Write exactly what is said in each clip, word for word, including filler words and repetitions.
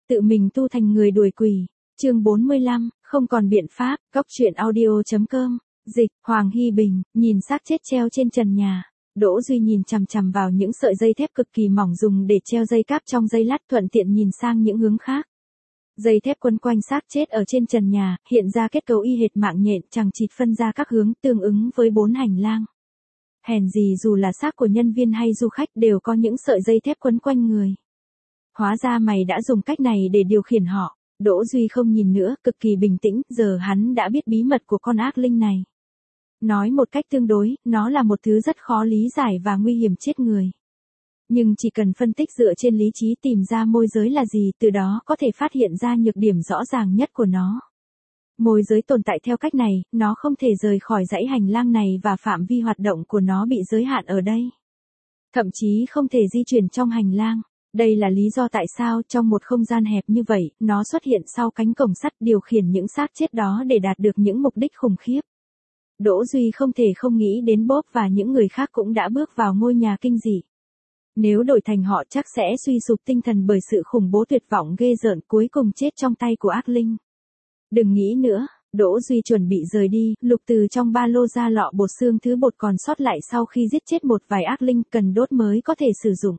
tự mình tu thành người đuổi quỷ. Chương bốn mươi lăm, không còn biện pháp, góc truyện audio.com, dịch, Hoàng Hy Bình, nhìn xác chết treo trên trần nhà. Đỗ Duy nhìn chằm chằm vào những sợi dây thép cực kỳ mỏng dùng để treo dây cáp trong dây lát, thuận tiện nhìn sang những hướng khác. Dây thép quấn quanh xác chết ở trên trần nhà, hiện ra kết cấu y hệt mạng nhện, chằng chịt phân ra các hướng tương ứng với bốn hành lang. Hèn gì dù là xác của nhân viên hay du khách đều có những sợi dây thép quấn quanh người. Hóa ra mày đã dùng cách này để điều khiển họ. Đỗ Duy không nhìn nữa, cực kỳ bình tĩnh, giờ hắn đã biết bí mật của con ác linh này. Nói một cách tương đối, nó là một thứ rất khó lý giải và nguy hiểm chết người. Nhưng chỉ cần phân tích dựa trên lý trí tìm ra môi giới là gì, từ đó có thể phát hiện ra nhược điểm rõ ràng nhất của nó. Môi giới tồn tại theo cách này, nó không thể rời khỏi dãy hành lang này và phạm vi hoạt động của nó bị giới hạn ở đây. Thậm chí không thể di chuyển trong hành lang. Đây là lý do tại sao trong một không gian hẹp như vậy, nó xuất hiện sau cánh cổng sắt điều khiển những xác chết đó để đạt được những mục đích khủng khiếp. Đỗ Duy không thể không nghĩ đến Bob và những người khác cũng đã bước vào ngôi nhà kinh dị. Nếu đổi thành họ chắc sẽ suy sụp tinh thần bởi sự khủng bố tuyệt vọng ghê rợn, cuối cùng chết trong tay của ác linh. Đừng nghĩ nữa, Đỗ Duy chuẩn bị rời đi, lục từ trong ba lô ra lọ bột xương thứ bột còn sót lại sau khi giết chết một vài ác linh cần đốt mới có thể sử dụng.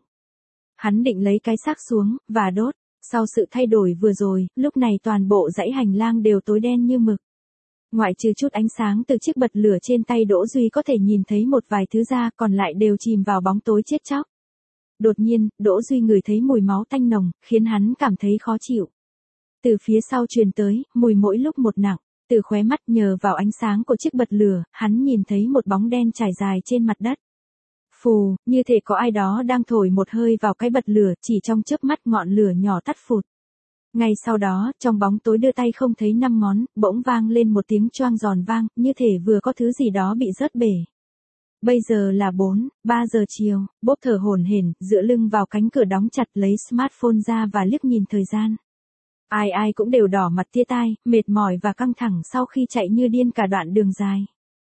Hắn định lấy cái xác xuống, và đốt. Sau sự thay đổi vừa rồi, lúc này toàn bộ dãy hành lang đều tối đen như mực. Ngoại trừ chút ánh sáng từ chiếc bật lửa trên tay Đỗ Duy có thể nhìn thấy một vài thứ ra, còn lại đều chìm vào bóng tối chết chóc. Đột nhiên, Đỗ Duy ngửi thấy mùi máu tanh nồng, khiến hắn cảm thấy khó chịu. Từ phía sau truyền tới, mùi mỗi lúc một nặng. Từ khóe mắt nhờ vào ánh sáng của chiếc bật lửa, hắn nhìn thấy một bóng đen trải dài trên mặt đất. Phù, như thể có ai đó đang thổi một hơi vào cái bật lửa, chỉ trong chớp mắt ngọn lửa nhỏ tắt phụt. Ngay sau đó, trong bóng tối đưa tay không thấy năm ngón, bỗng vang lên một tiếng choang giòn vang, như thể vừa có thứ gì đó bị rớt bể. Bây giờ là bốn, ba giờ chiều, Bob thở hổn hển, dựa lưng vào cánh cửa đóng chặt, lấy smartphone ra và liếc nhìn thời gian. Ai ai cũng đều đỏ mặt tia tai, mệt mỏi và căng thẳng sau khi chạy như điên cả đoạn đường dài.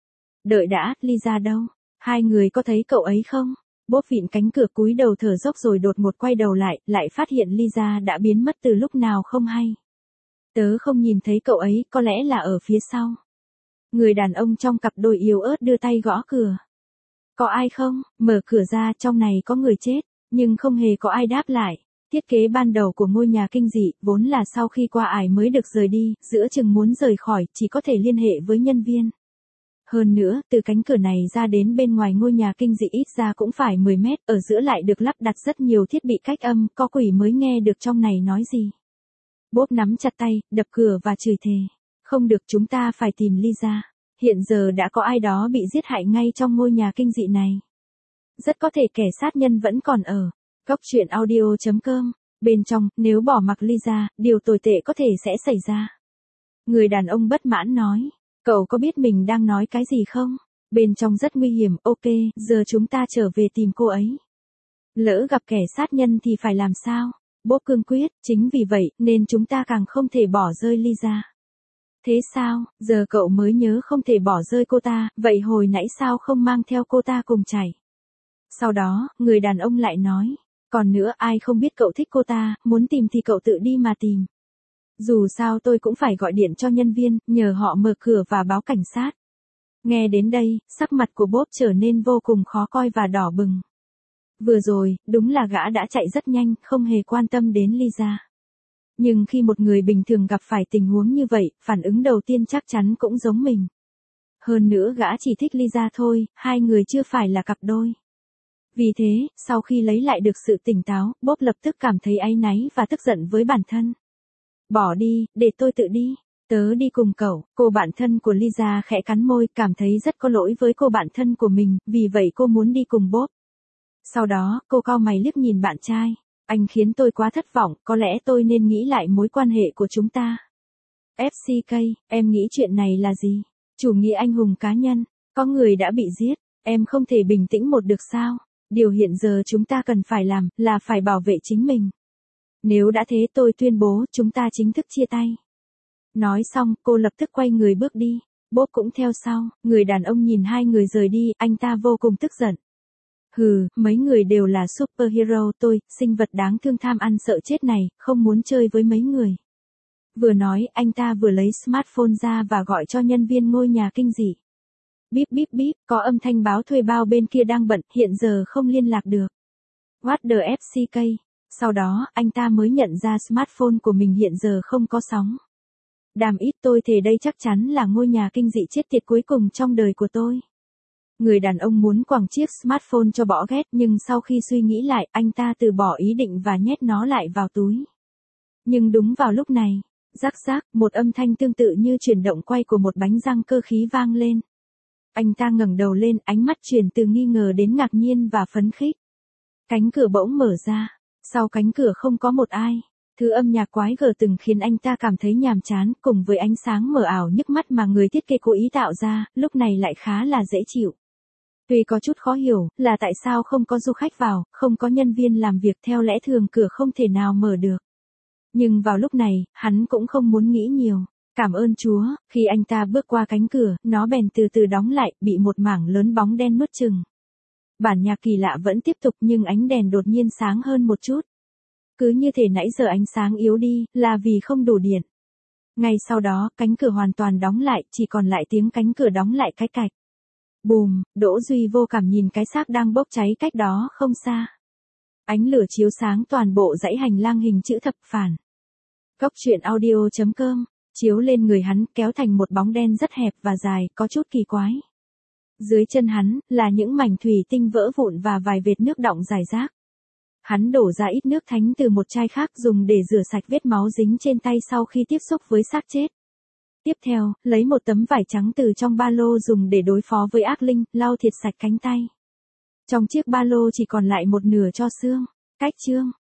Đợi đã, Lisa đâu? Hai người có thấy cậu ấy không? Bob vịn cánh cửa cúi đầu thở dốc rồi đột ngột quay đầu lại, lại phát hiện Lisa đã biến mất từ lúc nào không hay. Tớ không nhìn thấy cậu ấy, có lẽ là ở phía sau. Người đàn ông trong cặp đôi yếu ớt đưa tay gõ cửa. Có ai không? Mở cửa ra, trong này có người chết, nhưng không hề có ai đáp lại. Thiết kế ban đầu của ngôi nhà kinh dị, vốn là sau khi qua ải mới được rời đi, giữa chừng muốn rời khỏi, chỉ có thể liên hệ với nhân viên. Hơn nữa, từ cánh cửa này ra đến bên ngoài ngôi nhà kinh dị ít ra cũng phải mười mét, ở giữa lại được lắp đặt rất nhiều thiết bị cách âm, có quỷ mới nghe được trong này nói gì. Bob nắm chặt tay, đập cửa và chửi thề. Không được, chúng ta phải tìm Lisa. Hiện giờ đã có ai đó bị giết hại ngay trong ngôi nhà kinh dị này. Rất có thể kẻ sát nhân vẫn còn ở. Góc truyện audio.com, bên trong, nếu bỏ mặc Lisa, điều tồi tệ có thể sẽ xảy ra. Người đàn ông bất mãn nói. Cậu có biết mình đang nói cái gì không? Bên trong rất nguy hiểm, ok, giờ chúng ta trở về tìm cô ấy. Lỡ gặp kẻ sát nhân thì phải làm sao? Bob cương quyết, chính vì vậy, nên chúng ta càng không thể bỏ rơi Lisa. Thế sao, giờ cậu mới nhớ không thể bỏ rơi cô ta, vậy hồi nãy sao không mang theo cô ta cùng chạy? Sau đó, người đàn ông lại nói, còn nữa ai không biết cậu thích cô ta, muốn tìm thì cậu tự đi mà tìm. Dù sao tôi cũng phải gọi điện cho nhân viên, nhờ họ mở cửa và báo cảnh sát. Nghe đến đây, sắc mặt của Bob trở nên vô cùng khó coi và đỏ bừng. Vừa rồi, đúng là gã đã chạy rất nhanh, không hề quan tâm đến Lisa. Nhưng khi một người bình thường gặp phải tình huống như vậy, phản ứng đầu tiên chắc chắn cũng giống mình. Hơn nữa gã chỉ thích Lisa thôi, hai người chưa phải là cặp đôi. Vì thế, sau khi lấy lại được sự tỉnh táo, Bob lập tức cảm thấy áy náy và tức giận với bản thân. Bỏ đi, để tôi tự đi. Tớ đi cùng cậu. Cô bạn thân của Lisa khẽ cắn môi, cảm thấy rất có lỗi với cô bạn thân của mình, vì vậy cô muốn đi cùng Bob. Sau đó, cô cau mày liếc nhìn bạn trai. Anh khiến tôi quá thất vọng, có lẽ tôi nên nghĩ lại mối quan hệ của chúng ta. ép xê ca, em nghĩ chuyện này là gì? Chủ nghĩa anh hùng cá nhân, có người đã bị giết, em không thể bình tĩnh một được sao? Điều hiện giờ chúng ta cần phải làm, là phải bảo vệ chính mình. Nếu đã thế tôi tuyên bố chúng ta chính thức chia tay. Nói xong, cô lập tức quay người bước đi. Bob cũng theo sau, người đàn ông nhìn hai người rời đi, anh ta vô cùng tức giận. Hừ, mấy người đều là superhero, tôi, sinh vật đáng thương tham ăn sợ chết này, không muốn chơi với mấy người. Vừa nói, anh ta vừa lấy smartphone ra và gọi cho nhân viên ngôi nhà kinh dị. Bíp bíp bíp, có âm thanh báo thuê bao bên kia đang bận, hiện giờ không liên lạc được. What the ép xê ca. Sau đó, anh ta mới nhận ra smartphone của mình hiện giờ không có sóng. Đàm ít, tôi thề đây chắc chắn là ngôi nhà kinh dị chết tiệt cuối cùng trong đời của tôi. Người đàn ông muốn quẳng chiếc smartphone cho bỏ ghét, nhưng sau khi suy nghĩ lại, anh ta từ bỏ ý định và nhét nó lại vào túi. Nhưng đúng vào lúc này, rắc rác, một âm thanh tương tự như chuyển động quay của một bánh răng cơ khí vang lên. Anh ta ngẩng đầu lên, ánh mắt chuyển từ nghi ngờ đến ngạc nhiên và phấn khích. Cánh cửa bỗng mở ra, sau cánh cửa không có một ai. Thứ âm nhạc quái gở từng khiến anh ta cảm thấy nhàm chán, cùng với ánh sáng mờ ảo nhức mắt mà người thiết kế cố ý tạo ra, lúc này lại khá là dễ chịu. Tuy có chút khó hiểu, là tại sao không có du khách vào, không có nhân viên làm việc, theo lẽ thường cửa không thể nào mở được. Nhưng vào lúc này, hắn cũng không muốn nghĩ nhiều. Cảm ơn Chúa, khi anh ta bước qua cánh cửa, nó bèn từ từ đóng lại, bị một mảng lớn bóng đen nuốt chừng. Bản nhạc kỳ lạ vẫn tiếp tục nhưng ánh đèn đột nhiên sáng hơn một chút. Cứ như thể nãy giờ ánh sáng yếu đi, là vì không đủ điện. Ngay sau đó, cánh cửa hoàn toàn đóng lại, chỉ còn lại tiếng cánh cửa đóng lại cái cạch. Bùm, Đỗ Duy vô cảm nhìn cái xác đang bốc cháy cách đó không xa. Ánh lửa chiếu sáng toàn bộ dãy hành lang hình chữ thập phản. Góc truyện audio chấm com, chiếu lên người hắn, kéo thành một bóng đen rất hẹp và dài, có chút kỳ quái. Dưới chân hắn, là những mảnh thủy tinh vỡ vụn và vài vệt nước đọng rải rác. Hắn đổ ra ít nước thánh từ một chai khác dùng để rửa sạch vết máu dính trên tay sau khi tiếp xúc với xác chết. Tiếp theo, lấy một tấm vải trắng từ trong ba lô dùng để đối phó với ác linh, lau thiệt sạch cánh tay. Trong chiếc ba lô chỉ còn lại một nửa tro xương. Cách chương.